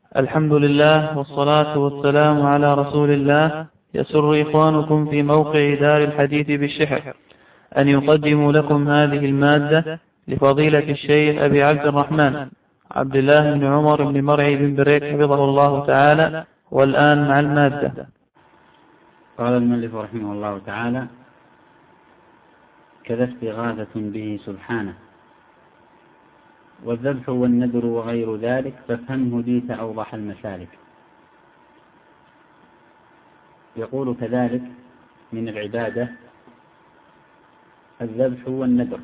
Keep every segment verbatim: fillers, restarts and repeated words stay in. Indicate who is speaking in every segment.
Speaker 1: الحمد لله والصلاة والسلام على رسول الله. يسر إخوانكم في موقع دار الحديث بالشحر أن يقدموا لكم هذه المادة لفضيلة الشيخ أبي عبد الرحمن عبد الله بن عمر بن مرعي بن بريك حفظه الله تعالى. والآن مع المادة.
Speaker 2: قال المؤلف رحمه الله تعالى: كذا استغاثة به سبحانه، والذبح والنذر وغير ذلك فافهمه ديت أوضح المسالك. يقول كذلك من العبادة الذبح والنذر.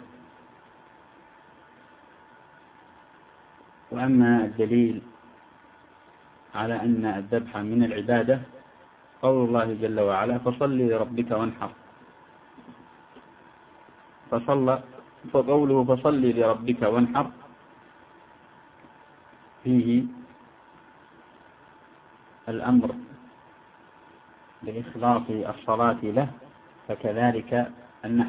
Speaker 2: وأما الدليل على أن الذبح من العبادة قول الله جل وعلا: فصل لربك وانحر. فصل فقوله فصل لربك وانحر فيه الأمر بإخلاص الصلاة له، فكذلك النحر.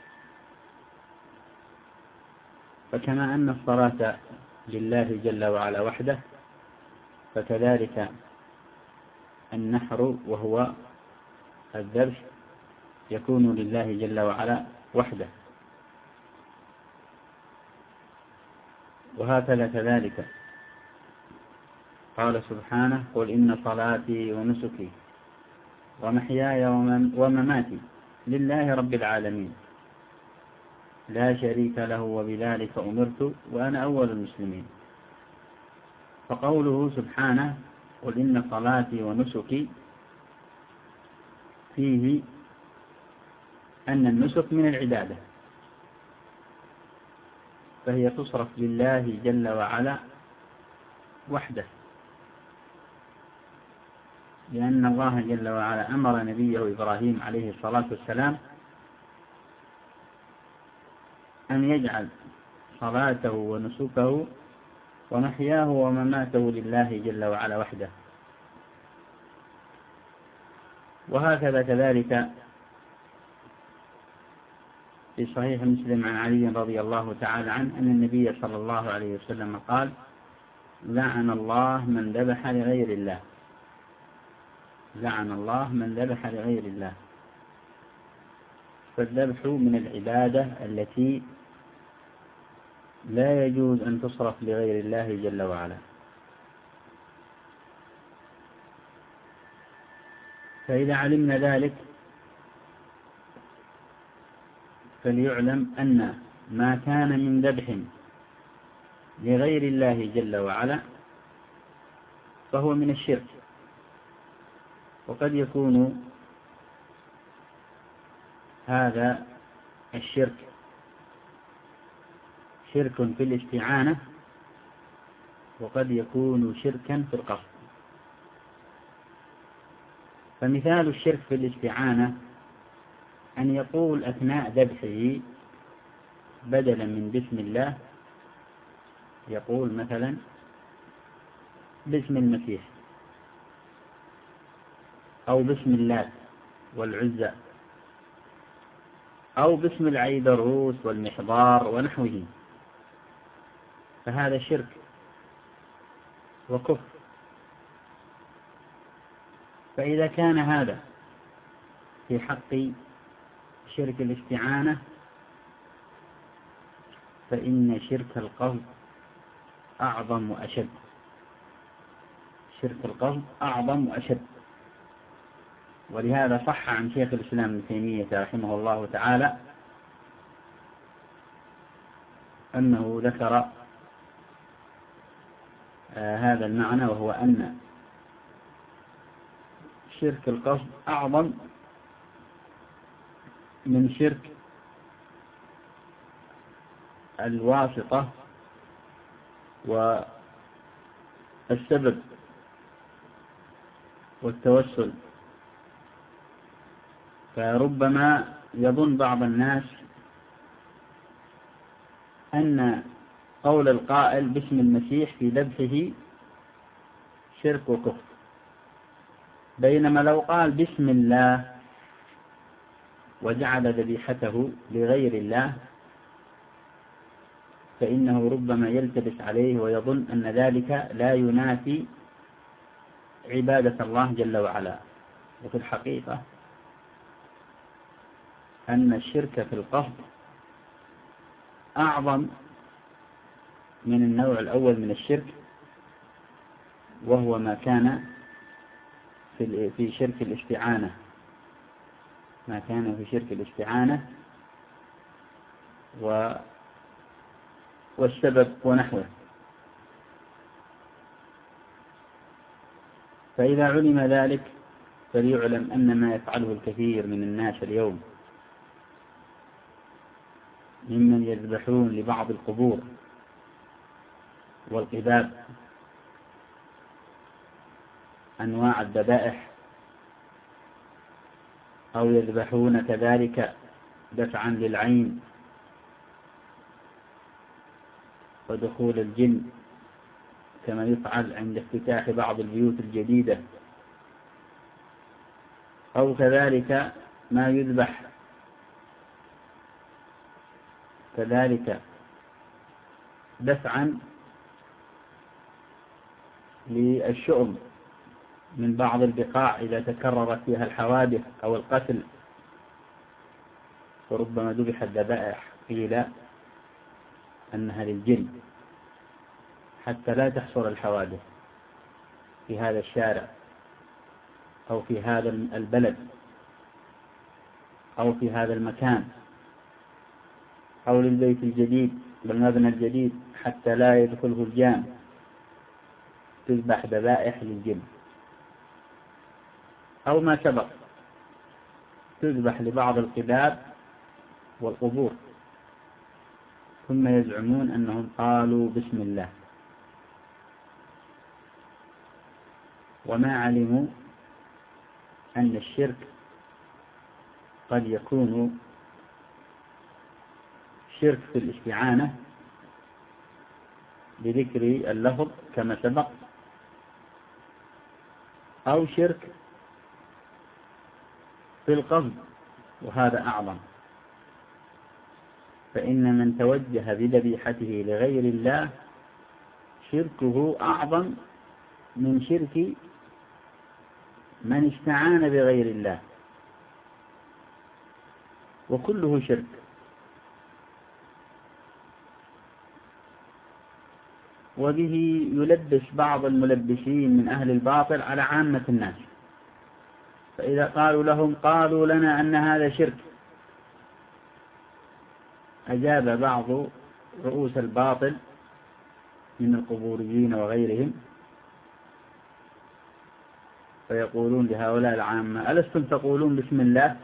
Speaker 2: فكما أن الصلاة لله جل وعلا وحده، فكذلك النحر وهو الذبح يكون لله جل وعلا وحده. وهكذا كذلك قال سبحانه: قل إن صلاتي ونسكي ومحياي ومماتي لله رب العالمين لا شريك له وبذلك أمرت وأنا أول المسلمين. فقوله سبحانه: قل إن صلاتي ونسكي فيه أن النسك من العبادة، فهي تصرف لله جل وعلا وحده، لأن الله جل وعلا أمر نبيه إبراهيم عليه الصلاة والسلام أن يجعل صلاته ونسكه ومحياه ومماته لله جل وعلا وحده. وهكذا كذلك في صحيح مسلم عن علي رضي الله تعالى عنه أن النبي صلى الله عليه وسلم قال: لعن الله من ذبح لغير الله لعن الله من ذبح لغير الله. فالذبح من العبادة التي لا يجوز أن تصرف لغير الله جل وعلا. فإذا علمنا ذلك فليعلم أن ما كان من ذبح لغير الله جل وعلا فهو من الشرك. وقد يكون هذا الشرك شرك في الاستعانة، وقد يكون شركا في القصد. فمثال الشرك في الاستعانة أن يقول أثناء ذبحه بدلا من بسم الله يقول مثلا باسم المسيح، أو باسم الله والعزى، أو باسم العيدروس والمحضار ونحوه، فهذا شرك وكفر. فإذا كان هذا في حق شرك الاستعانة فإن شرك القصد أعظم وأشد شرك القصد أعظم وأشد. ولهذا صح عن شيخ الإسلام ابن تيمية رحمه الله تعالى أنه ذكر آه هذا المعنى، وهو أن شرك القصد أعظم من شرك الواسطة والسبب والتوسل. فربما يظن بعض الناس أن قول القائل باسم المسيح في ذبحه شرك وكفر، بينما لو قال بسم الله وجعل ذبيحته لغير الله فإنه ربما يلتبس عليه ويظن أن ذلك لا ينافي عبادة الله جل وعلا. وفي الحقيقة أن الشرك في القصد أعظم من النوع الأول من الشرك، وهو ما كان في في شرك الاستعانة ما كان في شرك الاستعانة و والسبب ونحوه. فإذا علم ذلك فليعلم أن ما يفعله الكثير من الناس اليوم ممن يذبحون لبعض القبور والقباب أنواع الذبائح، أو يذبحون كذلك دفعا للعين ودخول الجن، كما يفعل عند افتتاح بعض البيوت الجديدة، أو كذلك ما يذبح كذلك دفعا للشؤم من بعض البقاع إذا تكررت فيها الحوادث أو القتل، وربما ذبحت الذبائح قيل أنها للجن حتى لا تحصل الحوادث في هذا الشارع أو في هذا البلد أو في هذا المكان أو للبيت الجديد بالمبنى الجديد حتى لا يدخله الجان، تذبح ذبائح للجن. أو ما سبق تذبح لبعض القباب والقبور، ثم يزعمون أنهم قالوا بسم الله، وما علموا أن الشرك قد يكون شرك في الاستعانة بذكر اللفظ كما سبق، أو شرك في القصد، وهذا أعظم. فإن من توجه بذبيحته لغير الله شركه أعظم من شرك من استعان بغير الله، وكله شرك. وبه يلبس بعض الملبسين من أهل الباطل على عامة الناس، فإذا قالوا لهم قالوا لنا أن هذا شرك، أجاب بعض رؤوس الباطل من القبوريين وغيرهم فيقولون لهؤلاء العامة: ألستم تقولون بسم الله؟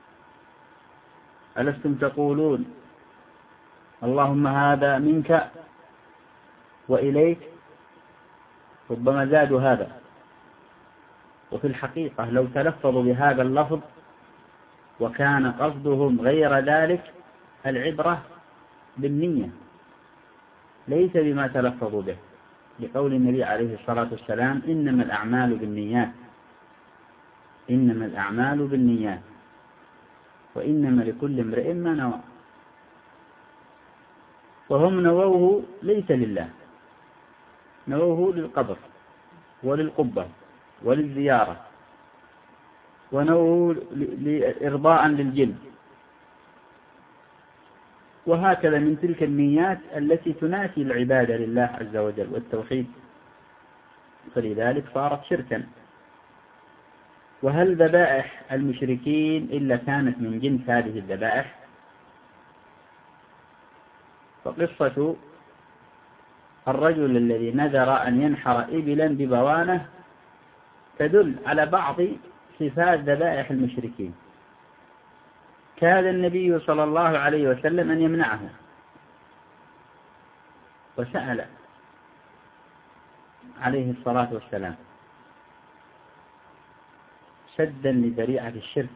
Speaker 2: ألستم تقولون اللهم هذا منك وإليك؟ ربما زادوا هذا. وفي الحقيقة لو تلفظوا بهذا اللفظ وكان قصدهم غير ذلك، العبرة بالنية ليس بما تلفظوا به، لقول النبي عليه الصلاة والسلام: إنما الأعمال بالنيات إنما الأعمال بالنيات وإنما لكل امرئ ما نوى. وهم نووه ليس لله، نووه للقبر وللقبة وللزيارة، ونووه إرضاء للجن، وهكذا من تلك النيات التي تنافي العبادة لله عز وجل والتوحيد، فلذلك صارت شركا. وهل ذبائح المشركين إلا كانت من جنس هذه الذبائح؟ فقصة الرجل الذي نذر أن ينحر إبلا ببوانة تدل على بعض صفات ذبائح المشركين. كاد النبي صلى الله عليه وسلم أن يمنعه، وسأل عليه الصلاة والسلام سدا لذريعة الشرك،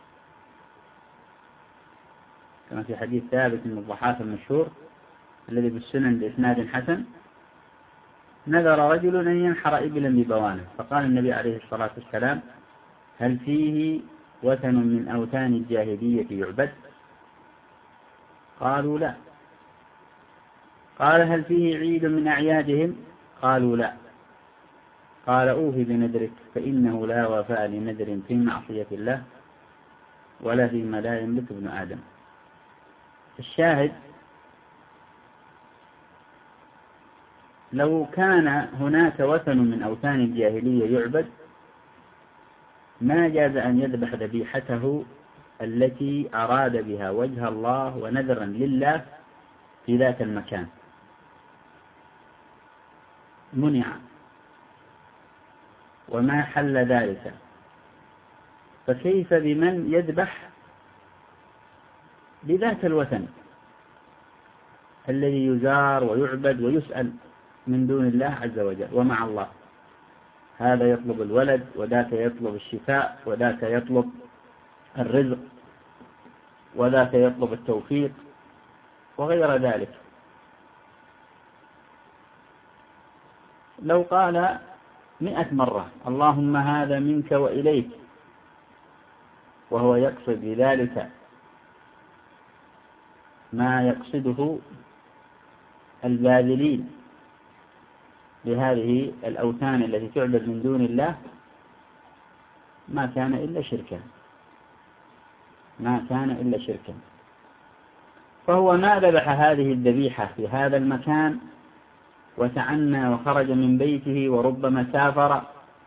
Speaker 2: كما في حديث ثابت من الضحاك المشهور الذي بالسنن بإسناد حسن: نذر رجل أن ينحر إبلا ببوانة، فقال النبي عليه الصلاة والسلام: هل فيه وثن من أوثان الجاهلية يعبد؟ قالوا لا. قال: هل فيه عيد من أعيادهم؟ قالوا لا. قال أوفي بنذرك فإنه لا وفاء لنذر في معصية الله ولا فيما لا يملك ابن آدم. الشاهد لو كان هناك وثن من أوثان الجاهلية يعبد ما جاز أن يذبح ذبيحته التي أراد بها وجه الله ونذرا لله في ذات المكان، منع وما حل ذلك. فكيف بمن يذبح بذات الوثن الذي يزار ويعبد ويسأل من دون الله عز وجل ومع الله؟ هذا يطلب الولد وذاك يطلب الشفاء وذاك يطلب الرزق وذاك يطلب التوفيق وغير ذلك. لو قال مئة مرة اللهم هذا منك وإليك وهو يقصد بذلك ما يقصده الباذلين لهذه الأوثان التي تعبد من دون الله ما كان إلا شركا، ما كان إلا شركا. فهو ما ذبح هذه الذبيحة في هذا المكان وتعنى وخرج من بيته وربما سافر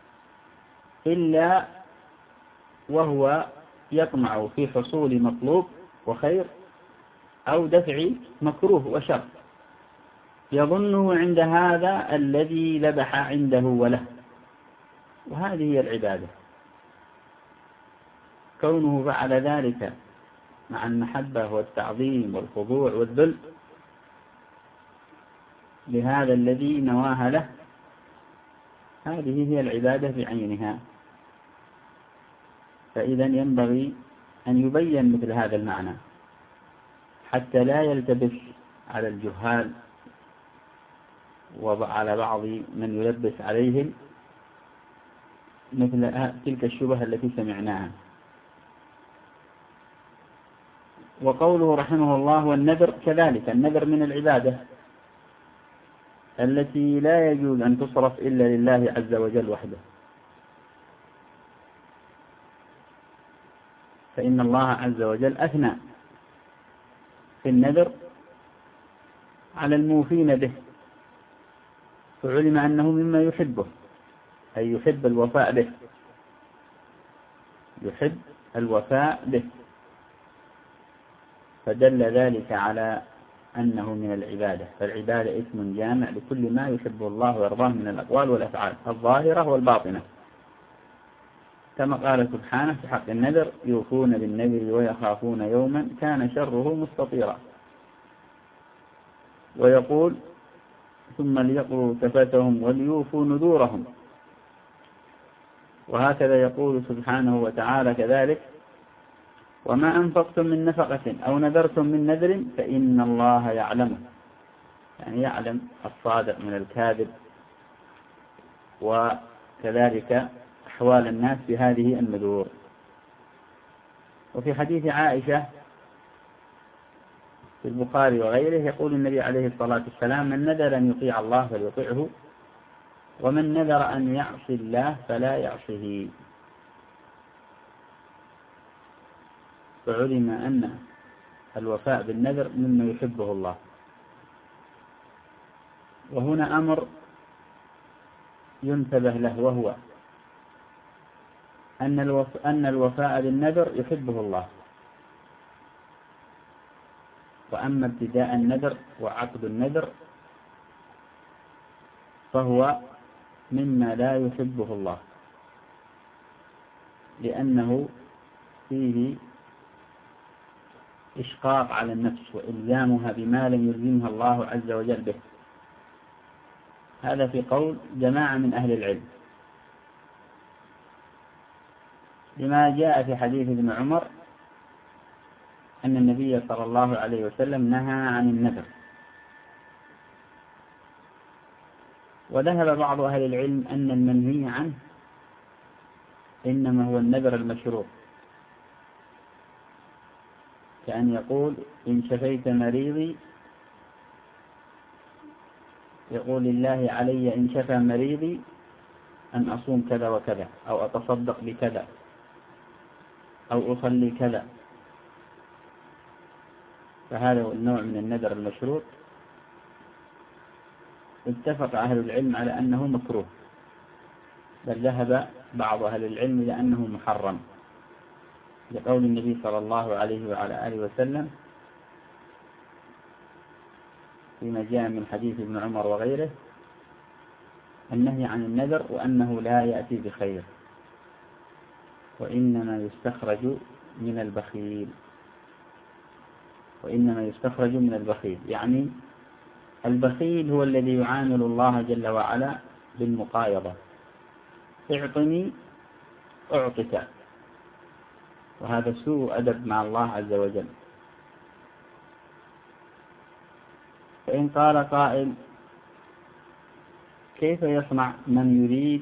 Speaker 2: إلا وهو يطمع في حصول مطلوب وخير أو دفع مكروه وشر يظنه عند هذا الذي ذبح عنده وله. وهذه هي العبادة. كونه فعل ذلك مع المحبة والتعظيم والخضوع والذل لهذا الذي نواها له، هذه هي العبادة بعينها. فإذا ينبغي أن يبين مثل هذا المعنى حتى لا يلتبس على الجهال وعلى بعض من يلبس عليهم مثل تلك الشبهة التي سمعناها. وقوله رحمه الله والنذر كذلك، النذر من العبادة التي لا يجوز أن تصرف إلا لله عز وجل وحده، فإن الله عز وجل أثنى في النذر على الموفين به، فعلم أنه مما يحبه، أي يحب الوفاء به، يحب الوفاء به، فدل ذلك على أنه من العبادة. فالعبادة اسم جامع لكل ما يحبه الله ويرضاه من الأقوال والأفعال الظاهرة والباطنة، كما قال سبحانه في حق النذر يوفون بالنذر ويخافون يوما كان شره مستطيرا. ويقول ثم ليقضوا تفثهم وليوفوا نذورهم. وهكذا يقول سبحانه وتعالى كذلك وما أنفقتم من نفقة أو نذرتم من نذر فإن الله يعلمه، يعني يعلم الصادق من الكاذب، وكذلك أحوال الناس بهذه النذور. وفي حديث عائشة في البخاري وغيره يقول النبي عليه الصلاة والسلام من نذر أن يطيع الله فليطيعه ومن نذر أن يعصي الله فلا يعصيه. فعلم أن الوفاء بالنذر مما يحبه الله. وهنا أمر ينتبه له، وهو أن الوف... أن الوفاء بالنذر يحبه الله، وأما ابتداء النذر وعقد النذر فهو مما لا يحبه الله، لأنه فيه إشقاق على النفس وإلزامها بما لم يلزمها الله عز وجل به. هذا في قول جماعة من أهل العلم، لما جاء في حديث ابن عمر أن النبي صلى الله عليه وسلم نهى عن النذر. وذهب بعض أهل العلم أن المنهي عنه إنما هو النذر المشروع، كأن يقول إن شفيت مريضي، يقول لله علي إن شفى مريضي أن أصوم كذا وكذا، أو أتصدق بكذا، أو أصلي كذا، فهذا النوع من النذر المشروط اتفق أهل العلم على أنه مكروه، بل ذهب بعض أهل العلم إلى أنه محرم، لقول النبي صلى الله عليه وعلى آله وسلم فيما جاء من حديث ابن عمر وغيره النهي عن النذر، وأنه لا يأتي بخير، وإنما يستخرج من البخيل وإنما يستخرج من البخيل يعني البخيل هو الذي يعامل الله جل وعلا بالمقايضة، اعطني أعطك، وهذا سوء أدب مع الله عز وجل. فإن قال قائل كيف يصنع من يريد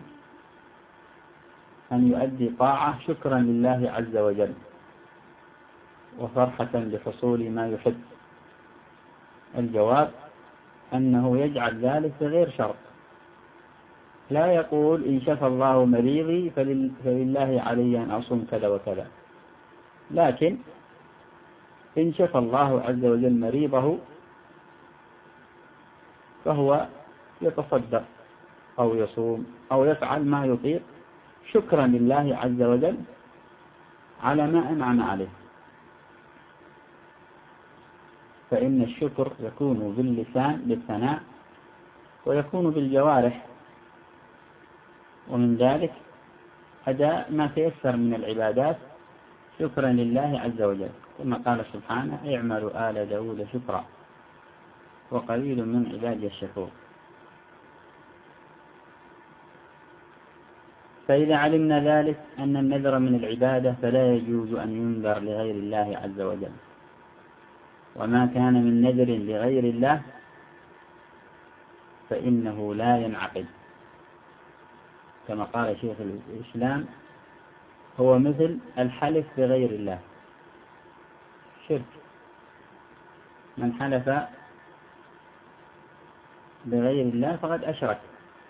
Speaker 2: أن يؤدي طاعة شكرا لله عز وجل وفرحة لحصول ما يحب؟ الجواب أنه يجعل ذلك بغير شرط، لا يقول إن شفى الله مريضي فلله علي أن أصوم كذا وكذا، لكن إن شفى الله عز وجل مريضه فهو يتصدق أو يصوم أو يفعل ما يطيق شكرا لله عز وجل على ما أنعم عليه. فإن الشكر يكون باللسان بالثناء، ويكون بالجوارح، ومن ذلك أداء ما تيسر من العبادات شكرا لله عز وجل، كما قال سبحانه اعملوا آل داود شكرا وقليل من عبادي الشكور. فإذا علمنا ذلك أن النذر من العبادة فلا يجوز أن ينذر لغير الله عز وجل، وما كان من نذر لغير الله فإنه لا ينعقد، كما قال شيخ الإسلام هو مثل الحلف بغير الله، شرك. من حلف بغير الله فقد أشرك،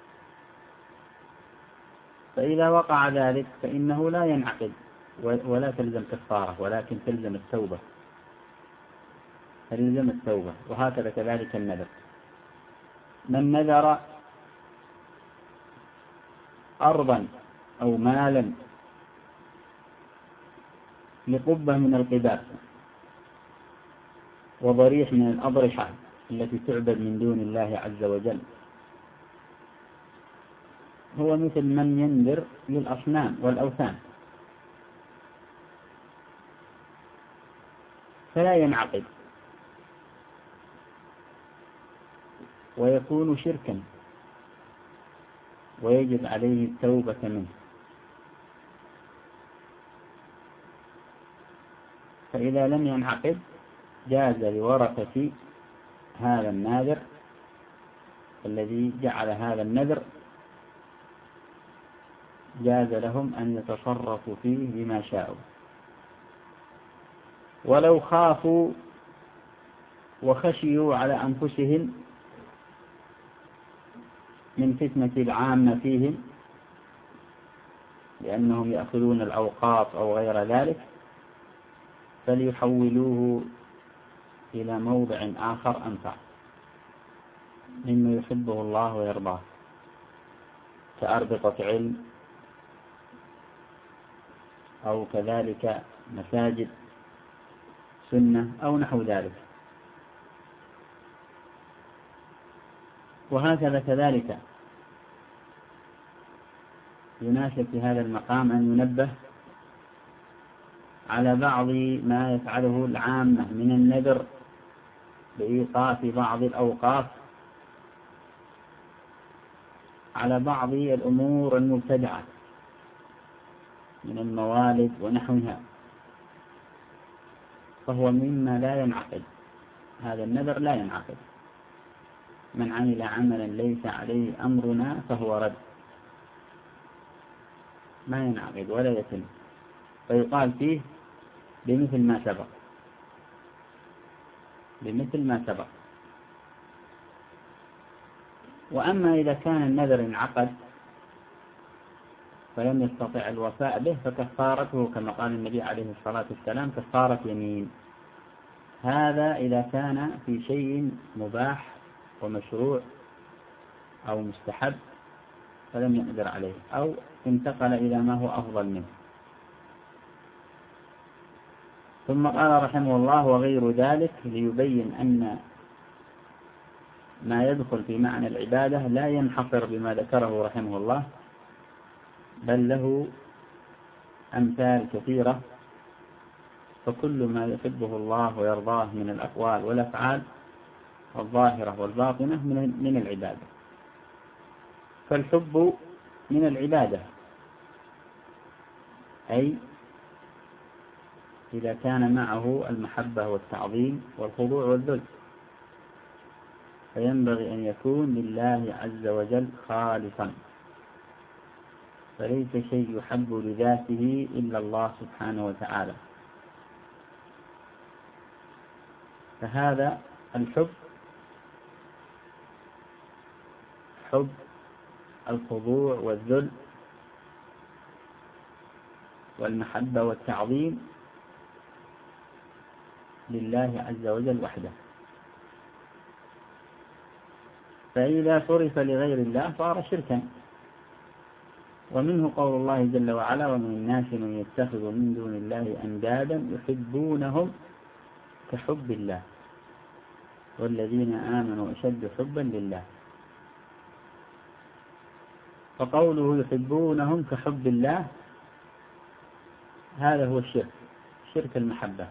Speaker 2: فإذا وقع ذلك فإنه لا ينعقد ولا تلزم كفارة، ولكن تلزم التوبة تلزم التوبة وهكذا كذلك النذر. من نذر أرضا أو مالا لقبة من القباب وضريح من الأضرحة التي تعبد من دون الله عز وجل، هو مثل من ينذر للأصنام والأوثان، فلا ينعقد ويكون شركا ويجب عليه التوبة منه. فإذا لم ينعقد جاز لورثة هذا الناذر الذي جعل هذا النذر، جاز لهم أن يتصرفوا فيه بما شاءوا، ولو خافوا وخشيوا على أنفسهم من فتنة العامة فيهم لأنهم يأخذون الأوقاف أو غير ذلك، فليحولوه إلى موضع آخر أنفع مما يحبه الله ويرضاه، كأربطة علم أو كذلك مساجد سنة أو نحو ذلك. وهكذا كذلك يناسب في هذا المقام أن ينبه على بعض ما يفعله العامة من النذر بإيقاف بعض الأوقاف على بعض الأمور المبتدعة من الموالد ونحوها، فهو مما لا ينعقد، هذا النذر لا ينعقد. من عمل عملا ليس عليه أمرنا فهو رد، ما ينعقد ولا يتم، فيقال فيه بمثل ما سبق بمثل ما سبق. وأما إذا كان النذر انعقد فلم يستطع الوفاء به فكفارته كما قال النبي عليه الصلاة والسلام كفارة يمين. هذا إذا كان في شيء مباح ومشروع أو مستحب فلم يقدر عليه، أو انتقل إلى ما هو أفضل منه. ثم قال رحمه الله وغير ذلك ليبين أن ما يدخل في معنى العبادة لا ينحصر بما ذكره رحمه الله، بل له أمثال كثيرة، فكل ما يحبه الله ويرضاه من الأقوال والأفعال الظاهرة والباطنة من العبادة. فالحب من العبادة، أي إذا كان معه المحبة والتعظيم والخضوع والذل، فينبغي أن يكون لله عز وجل خالصا، فليس شيء يحب لذاته إلا الله سبحانه وتعالى. فهذا الحب حب الخضوع والذل والمحبة والتعظيم لله عز وجل وحده. فإذا صرف لغير الله صار شركا. ومنه قول الله جل وعلا ومن الناس من يتخذ من دون الله أندادا يحبونهم كحب الله والذين آمنوا أشد حبا لله. فقوله يحبونهم كحب الله هذا هو الشرك، شرك المحبة.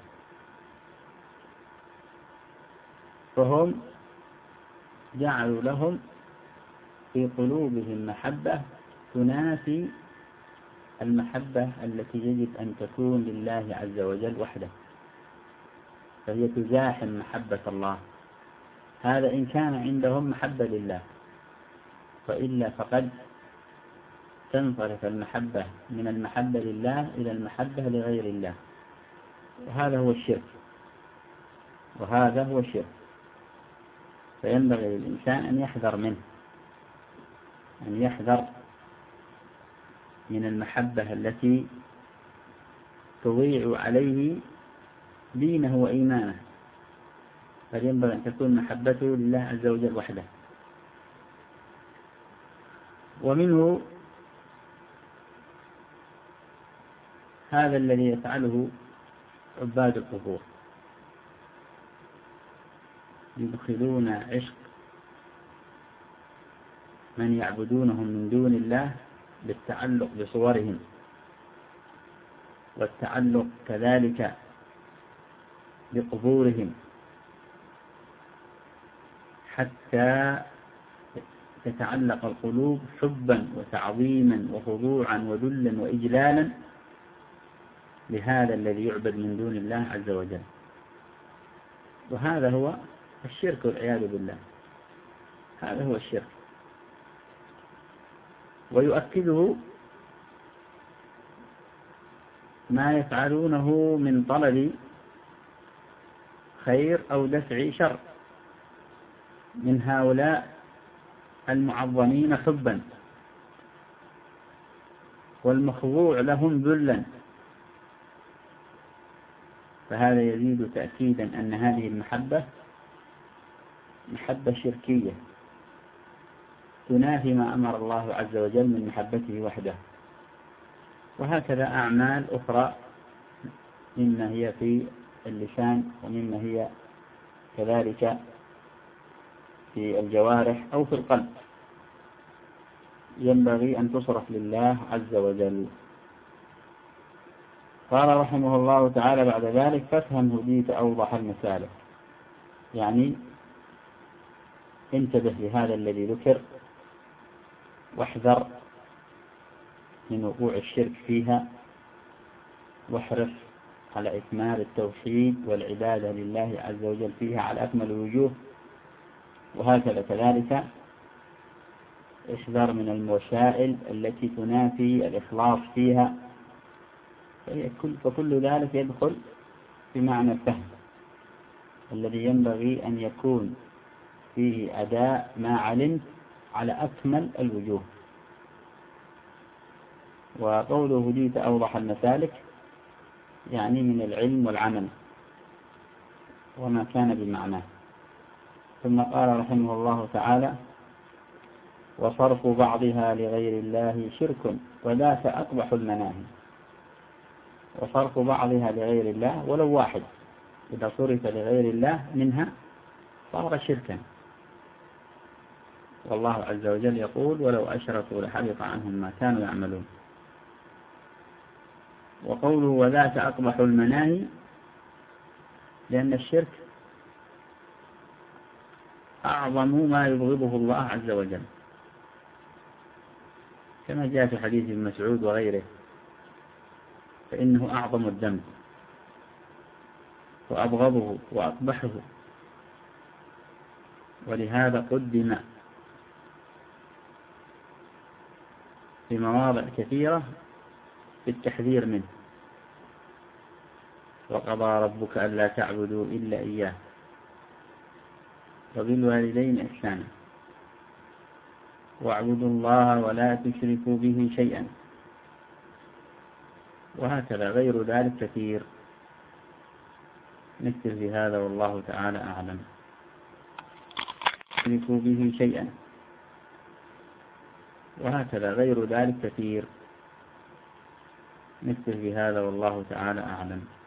Speaker 2: فهم جعلوا لهم في قلوبهم محبة تنافي المحبة التي يجب أن تكون لله عز وجل وحده، فهي تزاحم محبة الله. هذا إن كان عندهم محبة لله، وإلا فقد تنصرف المحبة من المحبة لله إلى المحبة لغير الله، وهذا هو الشرك، وهذا هو الشرك. فينبغي للإنسان أن يحذر منه، أن يحذر من المحبة التي تضيع عليه دينه وإيمانه، فينبغي أن تكون محبته لله عز وجل وحده. ومنه هذا الذي يفعله عباد القبور، يدخلون عشق من يعبدونهم من دون الله بالتعلق بصورهم، والتعلق كذلك بقبورهم، حتى تتعلق القلوب حبا وتعظيما وخضوعا وذلا وإجلالا لهذا الذي يعبد من دون الله عز وجل. وهذا هو الشرك والعياذ بالله، هذا هو الشرك. ويؤكده ما يفعلونه من طلب خير أو دفع شر من هؤلاء المعظمين حبا والمخضوع لهم ذلا، فهذا يزيد تأكيدا أن هذه المحبة محبة شركية تنافي ما أمر الله عز وجل من محبته وحده. وهكذا أعمال أخرى مما هي في اللسان ومما هي كذلك في الجوارح أو في القلب ينبغي أن تصرف لله عز وجل. قال رحمه الله تعالى بعد ذلك فافهم هديت أوضح المسالك، يعني انتبه لهذا الذي ذكر واحذر من وقوع الشرك فيها، واحرص على إكمال التوحيد والعبادة لله عز وجل فيها على أكمل الوجوه. وهكذا كذلك احذر من الوسائل التي تنافي الإخلاص فيها، فكل ذلك يدخل في معنى الفهم الذي ينبغي أن يكون فيه أداء ما علمت على أكمل الوجوه. وقوله هديت أوضح المسالك يعني من العلم والعمل وما كان بمعناه. ثم قال رحمه الله تعالى وصرف بعضها لغير الله شرك وذاك أقبح المناهي. وصرف بعضها لغير الله ولو واحد إذا صرف لغير الله منها صار شركا، والله عز وجل يقول ولو أشركوا لحبط عنهم ما كانوا يعملون. وقوله وذاك أقبح المناهي لأن الشرك أعظم ما يبغضه الله عز وجل، كما جاء في حديث ابن مسعود وغيره، فإنه أعظم الذنب وأبغضه وأقبحه، ولهذا قدم في مواضع كثيرة بالتحذير منه. وقضى ربك ألا تعبدوا إلا إياه وبالوالدين إحسانا واعبدوا الله ولا تشركوا به شيئا، وهكذا غير ذلك كثير. نكتب بهذا والله تعالى أعلم. تشركوا به شيئا، وهكذا غير ذلك كثير. نكتب بهذا والله تعالى أعلم.